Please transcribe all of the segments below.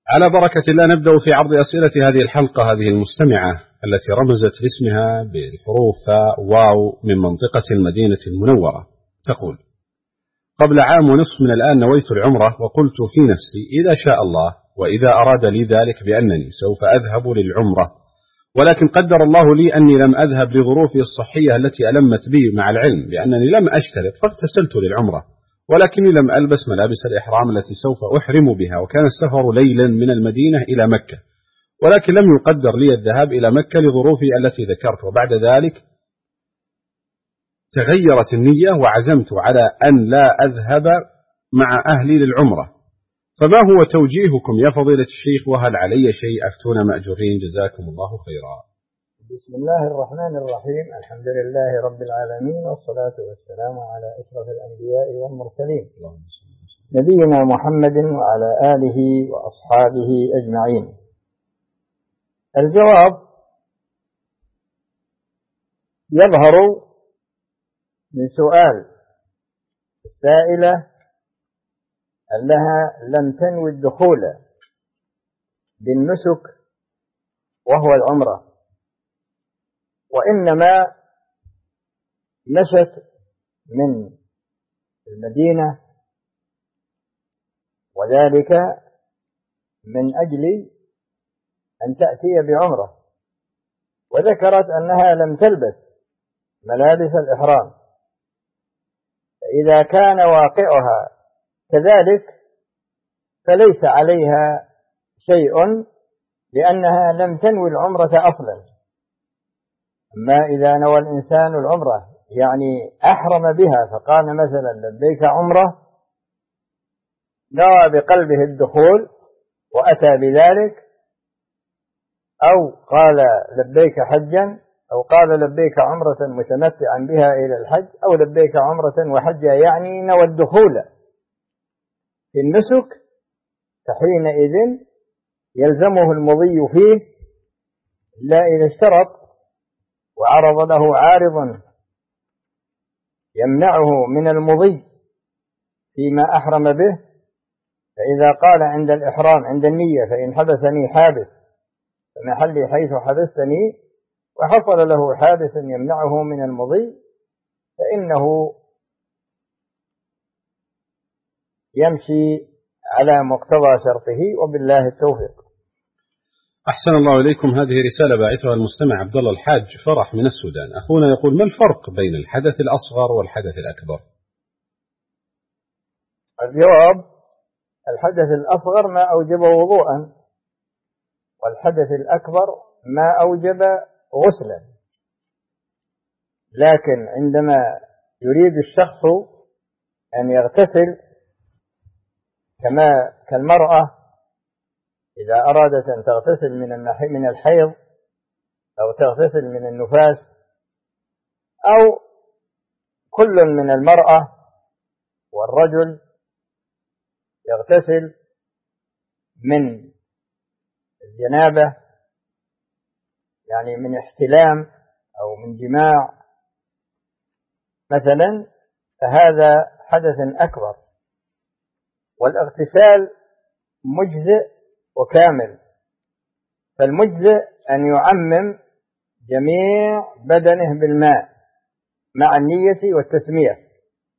على بركة الله نبدأ في عرض أسئلة هذه الحلقة هذه المستمعة التي رمزت باسمها بالحروف واو من منطقة المدينة المنورة. تقول: قبل عام ونصف من الآن نويت العمرة، وقلت في نفسي إذا شاء الله وإذا أراد لي ذلك بأنني سوف أذهب للعمرة، ولكن قدر الله لي أني لم أذهب لظروفي الصحية التي ألمت بي، مع العلم بأنني لم أشترط فاغتسلت للعمرة، ولكني لم ألبس ملابس الإحرام التي سوف أحرم بها، وكان السفر ليلا من المدينة إلى مكة، ولكن لم يقدر لي الذهاب إلى مكة لظروفي التي ذكرت. وبعد ذلك تغيرت النية وعزمت على أن لا أذهب مع أهلي للعمرة، فما هو توجيهكم يا فضيلة الشيخ، وهل علي شيء؟ أفتونا مأجورين جزاكم الله خيرا. بسم الله الرحمن الرحيم، الحمد لله رب العالمين، والصلاة والسلام على أشرف الأنبياء والمرسلين نبينا محمد وعلى آله وأصحابه أجمعين. الجواب يظهر من سؤال السائلة أنها لم تنوي الدخول بالنسك وهو العمرة، وإنما مشت من المدينة، وذلك من أجل أن تأتي بعمرة، وذكرت أنها لم تلبس ملابس الإحرام، فإذا كان واقعها كذلك فليس عليها شيء، لأنها لم تنوي العمرة أصلا. أما إذا نوى الإنسان العمرة يعني أحرم بها، فقال مثلا لبيك عمرة، نوى بقلبه الدخول وأتى بذلك، أو قال لبيك حجا، أو قال لبيك عمرة متمتعا بها إلى الحج، أو لبيك عمرة وحجا، يعني نوى الدخول في النسك، فحينئذ يلزمه المضي فيه، لا إذا اشترط وعرض له عارض يمنعه من المضي فيما أحرم به، فإذا قال عند الإحرام عند النية فإن حبسني حابس فمحلي حيث حبستني، وحصل له حادث يمنعه من المضي، فإنه يمشي على مقتضى شرطه، وبالله التوفيق. أحسن الله إليكم. هذه رسالة باعثها المستمع عبد الله الحاج فرح من السودان. أخونا يقول: ما الفرق بين الحدث الأصغر والحدث الأكبر؟ الجواب: الحدث الأصغر ما أوجب وضوءا، والحدث الأكبر ما أوجب غسلا، لكن عندما يريد الشخص أن يغتسل كالمرأة إذا أرادت أن تغتسل من الحيض، أو تغتسل من النفاس، أو كل من المرأة والرجل يغتسل من الجنابة، يعني من احتلام أو من جماع مثلا، فهذا حدث أكبر، والاغتسال مجزئ وكامل. فالمجزئ أن يعمم جميع بدنه بالماء مع النية والتسمية،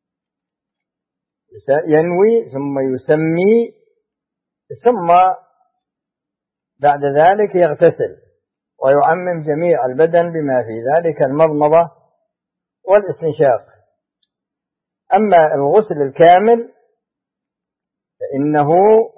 ينوي ثم يسمي، ثم بعد ذلك يغتسل ويعمم جميع البدن بما في ذلك المضمضة والاستنشاق. أما الغسل الكامل فإنه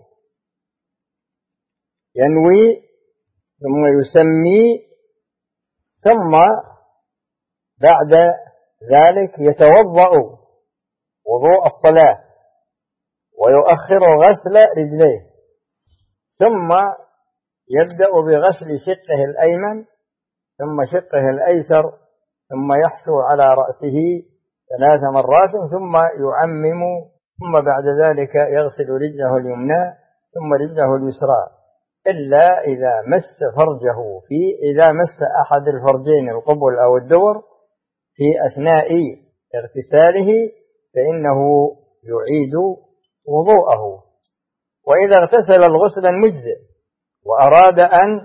ينوي ثم يسمي، ثم بعد ذلك يتوضأ وضوء الصلاة ويؤخر غسل رجليه، ثم يبدأ بغسل شقه الأيمن ثم شقه الأيسر، ثم يحثو على رأسه 3 مرات، ثم يعمم، ثم بعد ذلك يغسل رجله اليمنى ثم رجله اليسرى، إلا إذا مس فرجه إذا مس أحد الفرجين القبل أو الدبر في أثناء اغتساله، فإنه يعيد وضوءه. وإذا اغتسل الغسل المجزئ وأراد أن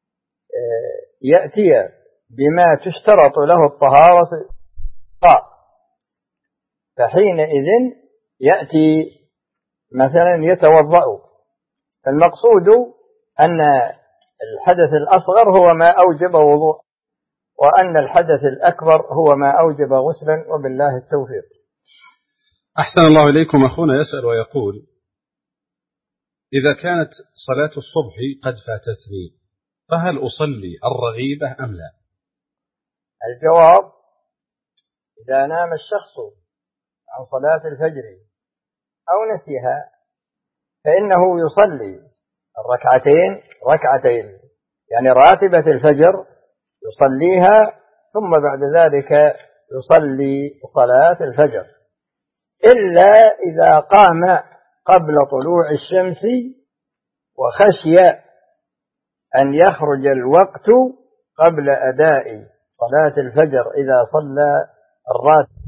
يأتي بما تشترط له الطهارة فحينئذ يأتي مثلا يتوضأ. فالمقصود أن الحدث الأصغر هو ما أوجب وضوء، وأن الحدث الأكبر هو ما أوجب غسلا، وبالله التوفيق. أحسن الله إليكم. أخونا يسأل ويقول: إذا كانت صلاة الصبح قد فاتتني فهل أصلي الرغيبة أم لا؟ الجواب: إذا نام الشخص عن صلاة الفجر أو نسيها فإنه يصلي ركعتين يعني راتبة الفجر يصليها، ثم بعد ذلك يصلي صلاة الفجر، إلا إذا قام قبل طلوع الشمس وخشي أن يخرج الوقت قبل أداء صلاة الفجر إذا صلى الراتب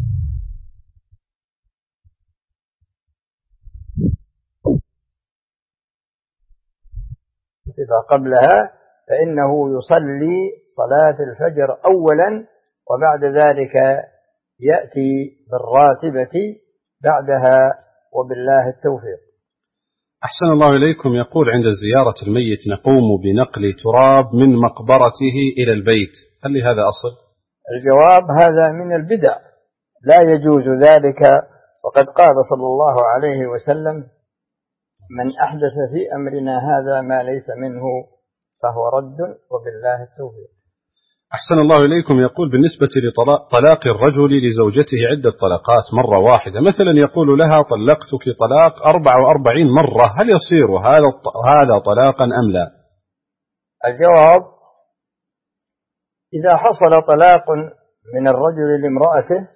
قبلها، فإنه يصلي صلاة الفجر أولا، وبعد ذلك يأتي بالراتبة بعدها، وبالله التوفيق. أحسن الله إليكم. يقول: عند زيارة الميت نقوم بنقل تراب من مقبرته إلى البيت، هل لهذا أصل؟ الجواب: هذا من البدع، لا يجوز ذلك، وقد قال صلى الله عليه وسلم: من أحدث في أمرنا هذا ما ليس منه فهو رد، وبالله التوفيق. أحسن الله إليكم. يقول: بالنسبة لطلاق الرجل لزوجته عدة طلقات مرة واحدة، مثلا يقول لها طلقتك طلاق 44 مرة، هل يصير هذا طلاقا أم لا؟ الجواب: إذا حصل طلاق من الرجل لامرأته،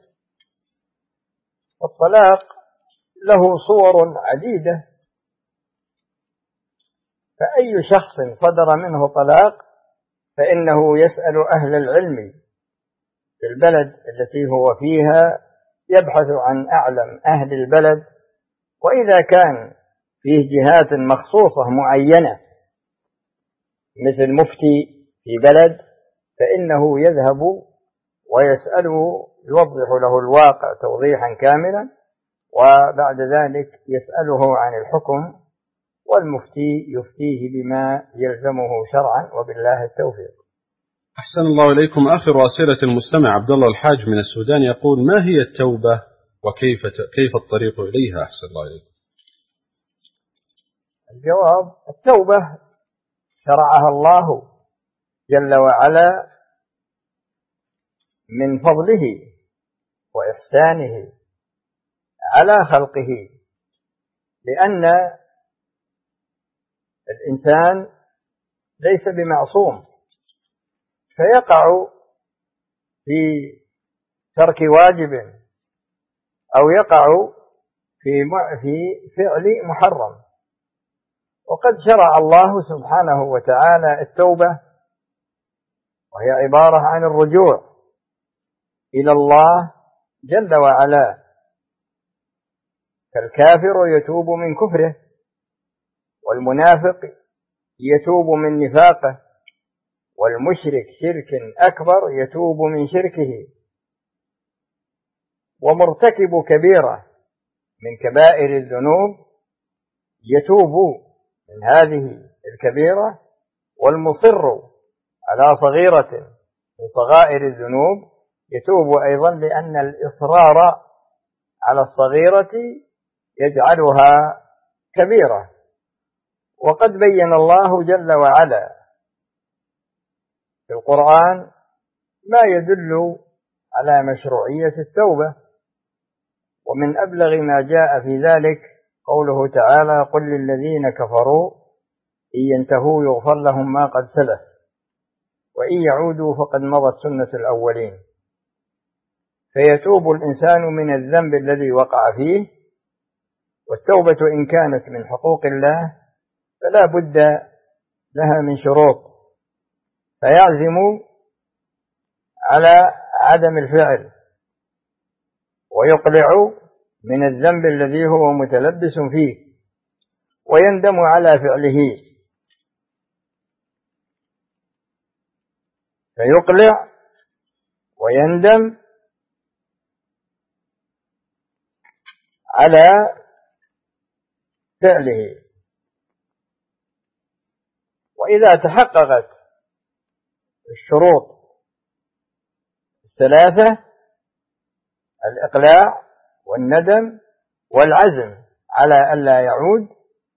الطلاق له صور عديدة، فأي شخص صدر منه طلاق فإنه يسأل أهل العلم في البلد التي هو فيها، يبحث عن أعلم أهل البلد، وإذا كان فيه جهات مخصوصة معينة مثل مفتي في بلد فإنه يذهب ويسأله، يوضح له الواقع توضيحا كاملا، وبعد ذلك يسأله عن الحكم، والمفتي يفتيه بما يلزمه شرعا، وبالله التوفيق. أحسن الله إليكم. آخر أسئلة المستمع عبد الله الحاج من السودان يقول: ما هي التوبة وكيف الطريق إليها؟ أحسن الله إليكم. الجواب: التوبة شرعها الله جل وعلا من فضله وإحسانه على خلقه، لأن الإنسان ليس بمعصوم، فيقع في ترك واجب أو يقع في فعل محرم، وقد شرع الله سبحانه وتعالى التوبة، وهي عبارة عن الرجوع إلى الله جل وعلا. فالكافر يتوب من كفره، والمنافق يتوب من نفاقه، والمشرك شرك أكبر يتوب من شركه، ومرتكب كبيرة من كبائر الذنوب يتوب من هذه الكبيرة، والمصر على صغيرة من صغائر الذنوب يتوب أيضا، لأن الإصرار على الصغيرة يجعلها كبيرة. وقد بين الله جل وعلا في القرآن ما يدل على مشروعية التوبة، ومن أبلغ ما جاء في ذلك قوله تعالى: قل للذين كفروا إن ينتهوا يغفر لهم ما قد سلف وإن يعودوا فقد مضت سنة الأولين. فيتوب الإنسان من الذنب الذي وقع فيه، والتوبة إن كانت من حقوق الله فلا بد لها من شروط، فيعزم على عدم الفعل، ويقلع من الذنب الذي هو متلبس فيه، ويندم على فعله، فيقلع ويندم على فعله. وإذا تحققت الشروط الثلاثة، الإقلاع والندم والعزم على ألا يعود،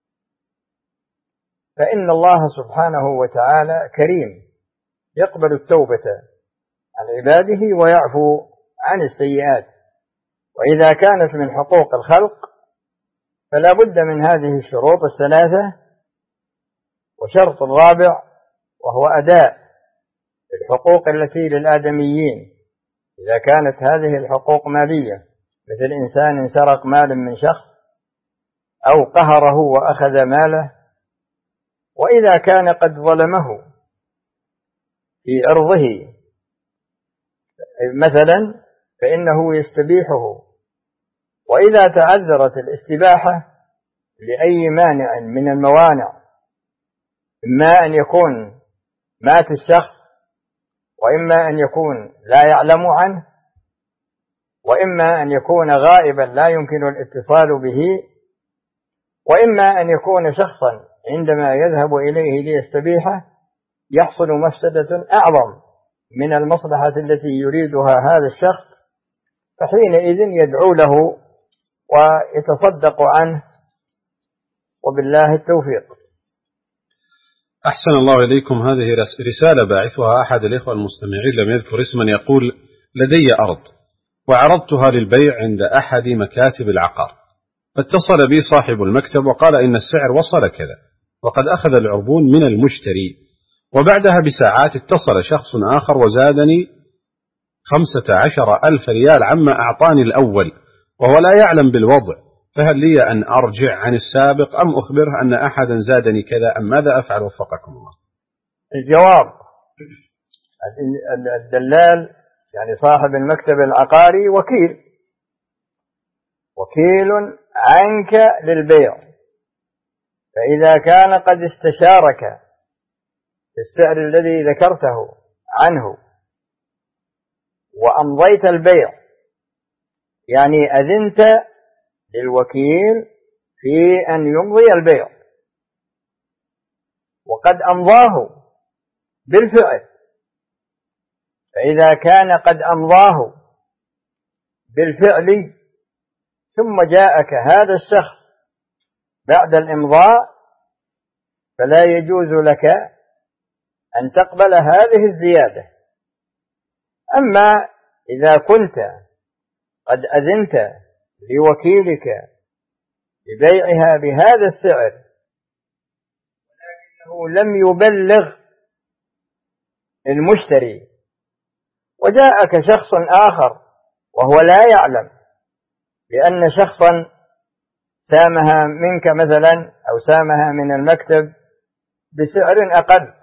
فإن الله سبحانه وتعالى كريم يقبل التوبة عن عباده ويعفو عن السيئات. وإذا كانت من حقوق الخلق فلا بد من هذه الشروط الثلاثة. وشرط الرابع وهو أداء الحقوق التي للآدميين، إذا كانت هذه الحقوق مالية، مثل إنسان سرق مال من شخص أو قهره وأخذ ماله. وإذا كان قد ظلمه في عرضه مثلا فإنه يستبيحه. وإذا تعذرت الاستباحة لأي مانع من الموانع، إما أن يكون مات الشخص، وإما أن يكون لا يعلم عنه، وإما أن يكون غائبا لا يمكن الاتصال به، وإما أن يكون شخصا عندما يذهب إليه ليستبيحه يحصل مفسدة أعظم من المصلحة التي يريدها هذا الشخص، فحينئذ يدعو له ويتصدق عنه، وبالله التوفيق. أحسن الله إليكم. هذه رسالة باعثها أحد الإخوة المستمعين لم يذكر اسما، يقول: لدي أرض وعرضتها للبيع عند أحد مكاتب العقار، فاتصل بي صاحب المكتب وقال إن السعر وصل كذا، وقد أخذ العربون من المشتري. وبعدها بساعات اتصل شخص آخر وزادني 15,000 ريال عما أعطاني الأول، وهو لا يعلم بالوضع، فهل لي أن أرجع عن السابق أم أخبره أن أحدا زادني كذا، أم ماذا أفعل وفقكم الله؟ الجواب: الدلال يعني صاحب المكتب العقاري وكيل عنك للبيع، فإذا كان قد استشارك في السعر الذي ذكرته عنه وأمضيت البيع، يعني أذنت للوكيل في أن يمضي البيع وقد أمضاه بالفعل، فإذا كان قد أمضاه بالفعل ثم جاءك هذا الشخص بعد الإمضاء فلا يجوز لك أن تقبل هذه الزيادة. أما إذا كنت قد أذنت لوكيلك ببيعها بهذا السعر ولكنه لم يبلغ المشتري، وجاءك شخص آخر وهو لا يعلم بأن شخصا سامها منك مثلا أو سامها من المكتب بسعر أقل،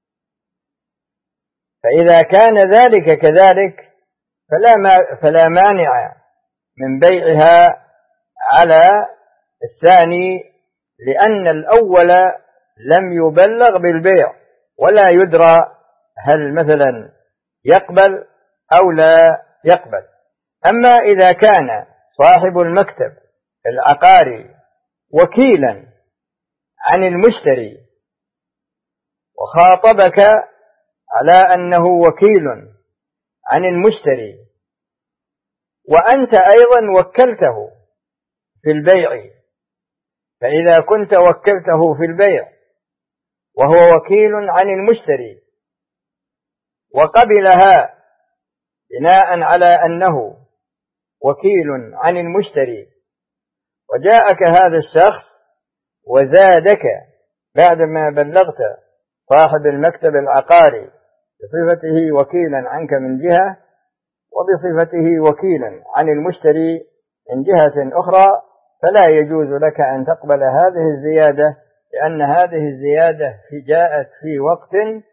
فإذا كان ذلك كذلك فلا مانع من بيعها على الثاني، لأن الأول لم يبلغ بالبيع ولا يدرى هل مثلا يقبل أو لا يقبل. أما إذا كان صاحب المكتب العقاري وكيلا عن المشتري وخاطبك على أنه وكيل عن المشتري وأنت أيضا وكلته في البيع، فإذا كنت وكلته في البيع وهو وكيل عن المشتري وقبلها بناء على أنه وكيل عن المشتري، وجاءك هذا الشخص وزادك بعدما بلغت صاحب المكتب العقاري بصفته وكيلا عنك من جهة وبصفته وكيلا عن المشتري من جهة أخرى، فلا يجوز لك أن تقبل هذه الزيادة، لأن هذه الزيادة جاءت في وقت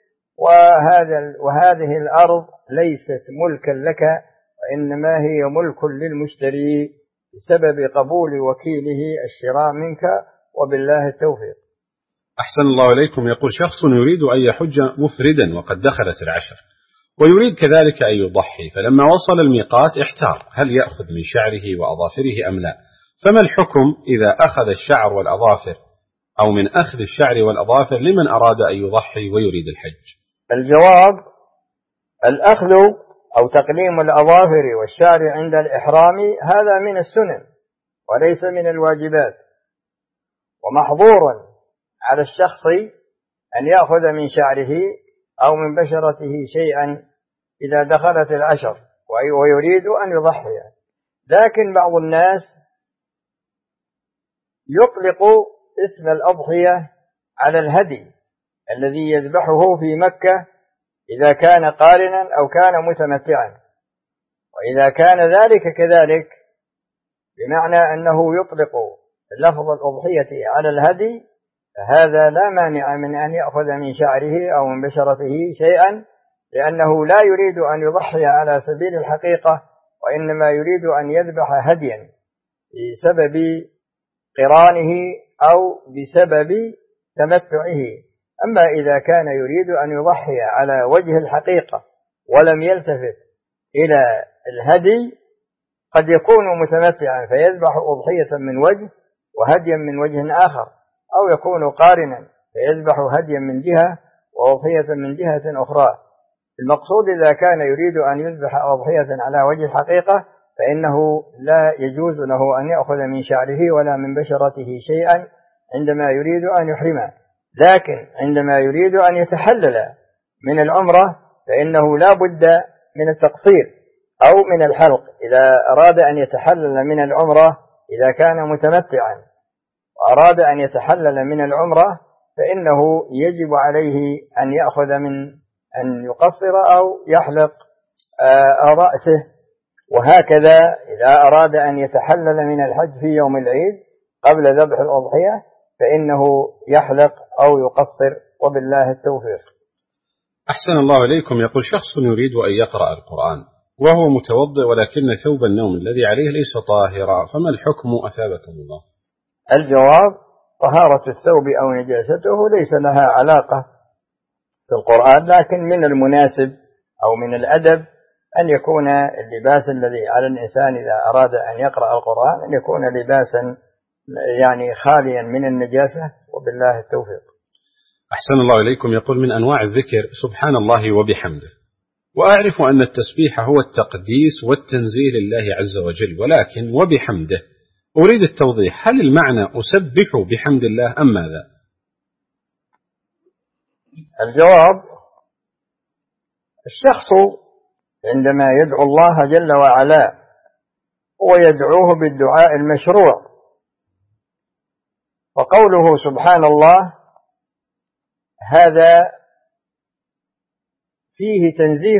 وهذه الأرض ليست ملكا لك، وإنما هي ملك للمشتري بسبب قبول وكيله الشراء منك وبالله التوفيق. أحسن الله إليكم. يقول شخص يريد أن يحج مفردا وقد دخلت العشر، ويريد كذلك أن يضحي، فلما وصل الميقات احتار هل يأخذ من شعره وأظافره أم لا، فما الحكم إذا أخذ الشعر والأظافر أو من أخذ الشعر والأظافر لمن أراد أن يضحي ويريد الحج؟ الجواب: الأخذ أو تقليم الأظافر والشعر عند الإحرام هذا من السنن وليس من الواجبات، ومحظور على الشخص أن يأخذ من شعره أو من بشرته شيئا إذا دخلت العشر ويريد أن يضحي. لكن بعض الناس يطلق اسم الأضحية على الهدي الذي يذبحه في مكة إذا كان قارنا أو كان متمتعا، وإذا كان ذلك كذلك بمعنى أنه يطلق لفظ الأضحية على الهدي، فهذا لا مانع من أن يأخذ من شعره أو من بشرته شيئا، لأنه لا يريد أن يضحي على سبيل الحقيقة، وإنما يريد أن يذبح هديا بسبب قرانه أو بسبب تمتعه. أما إذا كان يريد أن يضحي على وجه الحقيقة ولم يلتفت إلى الهدي، قد يكون متمتعا فيذبح أضحية من وجه وهديا من وجه آخر، أو يكون قارنا فيذبح هديا من جهة وأضحية من جهة أخرى. المقصود إذا كان يريد أن يذبح أضحية على وجه الحقيقة فإنه لا يجوز له أن يأخذ من شعره ولا من بشرته شيئا عندما يريد أن يحرمه. لكن عندما يريد أن يتحلل من العمرة فإنه لا بد من التقصير أو من الحلق إذا أراد أن يتحلل من العمرة. إذا كان متمتعا وأراد أن يتحلل من العمرة فإنه يجب عليه أن يأخذ من أن يقصر أو يحلق رأسه. وهكذا إذا أراد أن يتحلل من الحج في يوم العيد قبل ذبح الأضحية فإنه يحلق أو يقصر، وبالله التوفيق. أحسن الله إليكم. يقول شخص يريد أن يقرأ القرآن وهو متوضئ ولكن ثوب النوم الذي عليه ليس طاهرا، فما الحكم أثابكم الله؟ الجواب: طهارة الثوب أو نجاسته ليس لها علاقة في القرآن، لكن من المناسب أو من الأدب أن يكون اللباس الذي على الإنسان إذا أراد أن يقرأ القرآن أن يكون لباسا يعني خاليا من النجاسة، وبالله التوفيق. أحسن الله إليكم. يقول من أنواع الذكر سبحان الله وبحمده، وأعرف أن التسبيح هو التقديس والتنزيه لله عز وجل، ولكن وبحمده أريد التوضيح، هل المعنى أسبح بحمد الله أم ماذا؟ الجواب: الشخص عندما يدعو الله جل وعلا هو يدعوه بالدعاء المشروع، وقوله سبحان الله هذا فيه تنزيه،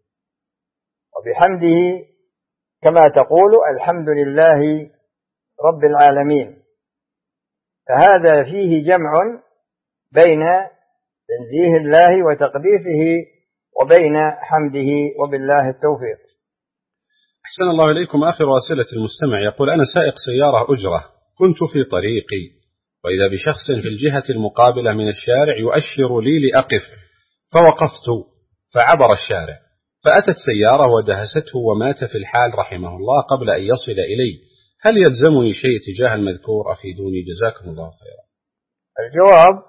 وبحمده كما تقول الحمد لله رب العالمين، فهذا فيه جمع بين تنزيه الله وتقديسه وبين حمده، وبالله التوفيق. أحسن الله إليكم. آخر أسئلة المستمع يقول أنا سائق سيارة أجرة، كنت في طريقي وإذا بشخص في الجهة المقابلة من الشارع يؤشر لي لأقف، فوقفت فعبر الشارع، فأتت سيارة ودهسته ومات في الحال رحمه الله قبل أن يصل إلي، هل يلزمني شيء تجاه المذكور؟ أفيدوني جزاكم الله خيرا. الجواب: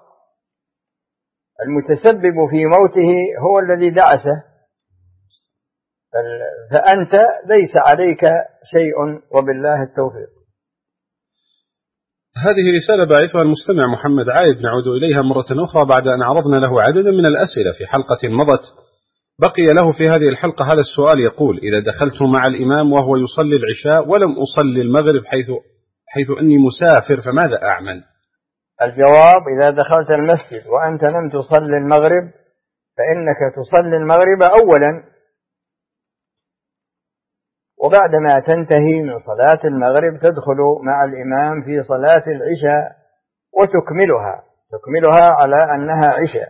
المتسبب في موته هو الذي دعسه، فأنت ليس عليك شيء، وبالله التوفيق. هذه رسالة باعثها المستمع محمد عايد، نعود إليها مرة أخرى بعد أن عرضنا له عددا من الأسئلة في حلقة مضت. بقي له في هذه الحلقة هذا السؤال يقول إذا دخلت مع الإمام وهو يصلي العشاء ولم أصلي المغرب حيث أني مسافر فماذا أعمل؟ الجواب: إذا دخلت المسجد وأنت لم تصلي المغرب فإنك تصلي المغرب أولا، وبعدما تنتهي من صلاة المغرب تدخل مع الإمام في صلاة العشاء تكملها على أنها عشاء،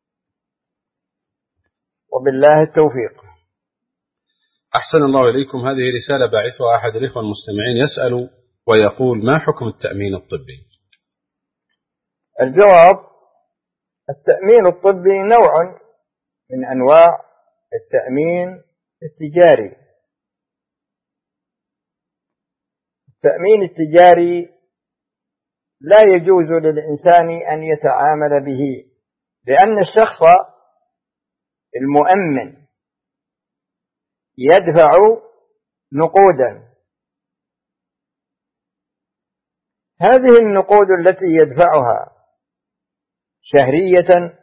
وبالله التوفيق. أحسن الله إليكم. هذه رسالة باعثها أحد الإخوة المستمعين يسأل ويقول ما حكم التأمين الطبي؟ الجواب: التأمين الطبي نوع من أنواع التأمين التجاري. التأمين التجاري لا يجوز للإنسان أن يتعامل به، لأن الشخص المؤمن يدفع نقودا، هذه النقود التي يدفعها شهرية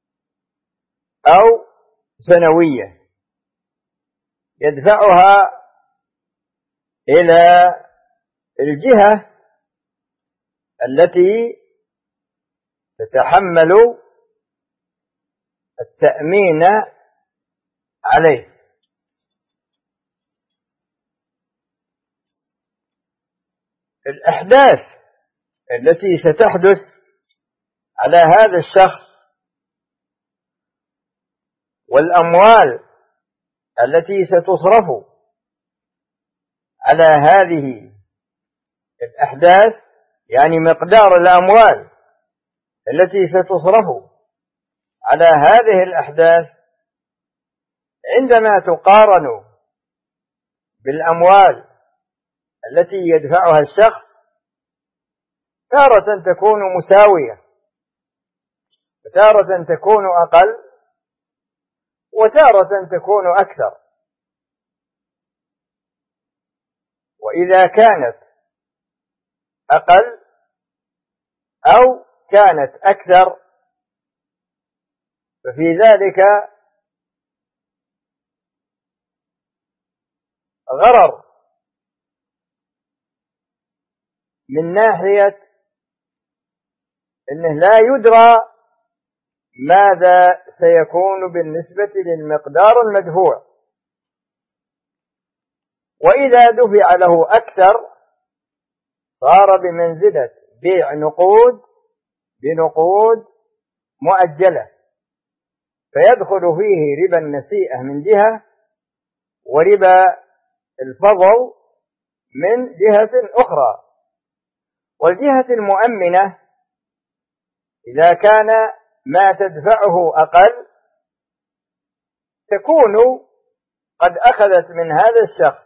أو سنوية يدفعها إلى الجهة التي تتحمل التأمين عليه. الأحداث التي ستحدث على هذا الشخص والأموال التي ستصرف على هذه الأحداث، يعني مقدار الأموال التي ستصرف على هذه الأحداث، عندما تقارن بالأموال التي يدفعها الشخص تارة تكون مساوية وتارة تكون أقل وتارة تكون أكثر. وإذا كانت أقل أو كانت أكثر ففي ذلك غرر من ناحية أنه لا يدرى ماذا سيكون بالنسبة للمقدار المدفوع، وإذا دفع له أكثر صار بمنزلة بيع نقود بنقود مؤجلة، فيدخل فيه ربا النسيئة من جهة وربا الفضل من جهة أخرى. والجهة المؤمنة إذا كان ما تدفعه أقل تكون قد أخذت من هذا الشخص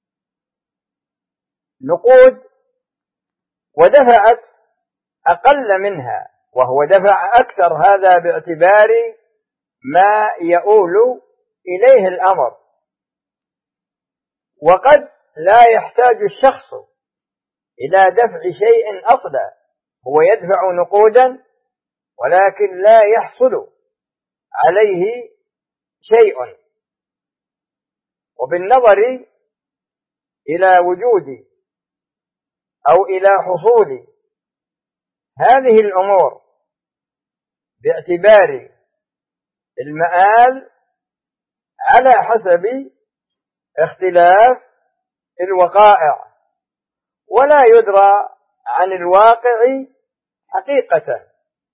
نقود ودفعت أقل منها وهو دفع أكثر، هذا باعتبار ما يؤول إليه الأمر. وقد لا يحتاج الشخص إلى دفع شيء أصلا، هو يدفع نقودا ولكن لا يحصل عليه شيء. وبالنظر إلى وجود أو إلى حصول هذه الأمور باعتبار المآل على حسب اختلاف الوقائع، ولا يدرى عن الواقع حقيقة،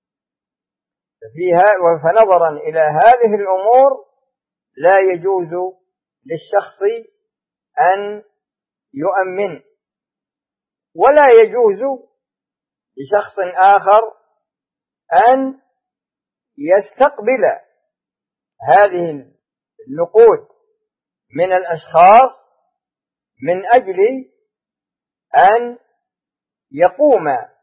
فنظرا إلى هذه الأمور لا يجوز للشخص أن يؤمن، ولا يجوز لشخص آخر أن يستقبل هذه النقود من الأشخاص من أجل أن يقوم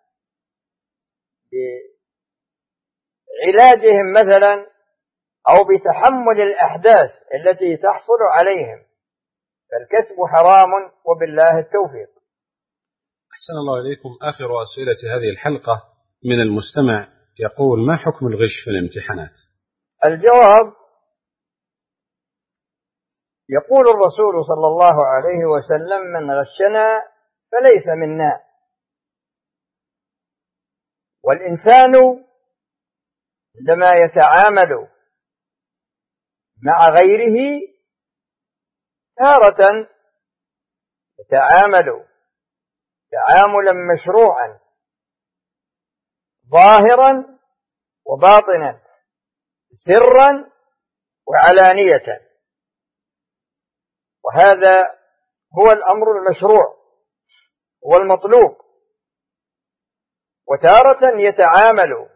بعلاجهم مثلا أو بتحمل الأحداث التي تحصل عليهم، فالكسب حرام وبالله التوفيق. أحسن الله إليكم. آخر أسئلة هذه الحلقة من المستمع يقول: ما حكم الغش في الامتحانات؟ الجواب: يقول الرسول صلى الله عليه وسلم: من غشنا فليس منا. والإنسان عندما يتعامل مع غيره تارة يتعامل تعاملا مشروعا ظاهرا وباطنا، سرا وعلانية، وهذا هو الأمر المشروع والمطلوب. وتارة يتعامل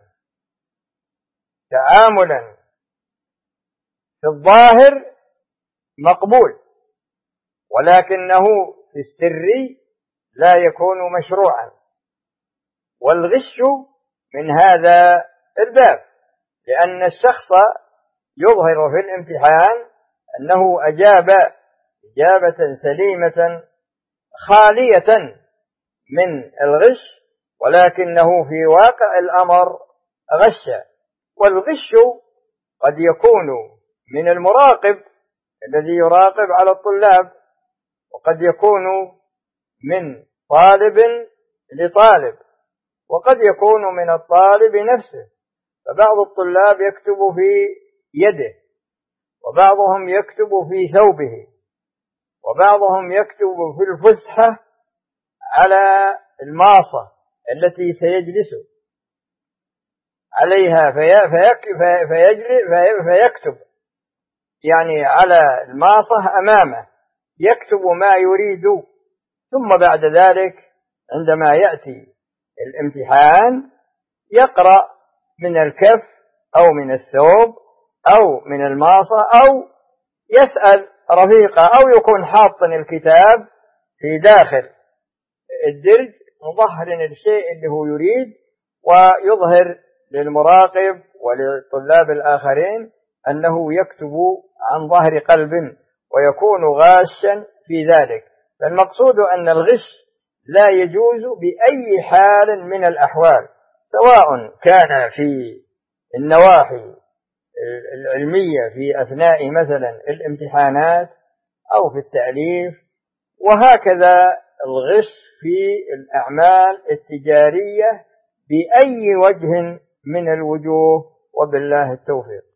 تعاملا في الظاهر مقبول ولكنه في السر لا يكون مشروعا، والغش من هذا الباب، لأن الشخص يظهر في الامتحان أنه أجاب إجابة سليمة خالية من الغش، ولكنه في واقع الأمر غش. والغش قد يكون من المراقب الذي يراقب على الطلاب، وقد يكون من طالب لطالب، وقد يكون من الطالب نفسه. فبعض الطلاب يكتب في يده، وبعضهم يكتب في ثوبه، وبعضهم يكتب في الفسحة على الماصة التي سيجلس عليها فيكتب يعني على الماصة أمامه، يكتب ما يريد، ثم بعد ذلك عندما يأتي الامتحان يقرأ من الكف أو من الثوب أو من الماصة، أو يسأل رفيقه، أو يكون حاطا الكتاب في داخل الدرج مظهر الشيء اللي هو يريد، ويظهر للمراقب وللطلاب الآخرين أنه يكتب عن ظهر قلب ويكون غاشا في ذلك. فالمقصود أن الغش لا يجوز بأي حال من الأحوال، سواء كان في النواحي العلمية في أثناء مثلا الامتحانات أو في التأليف، وهكذا الغش في الأعمال التجارية بأي وجه من الوجوه، وبالله التوفيق.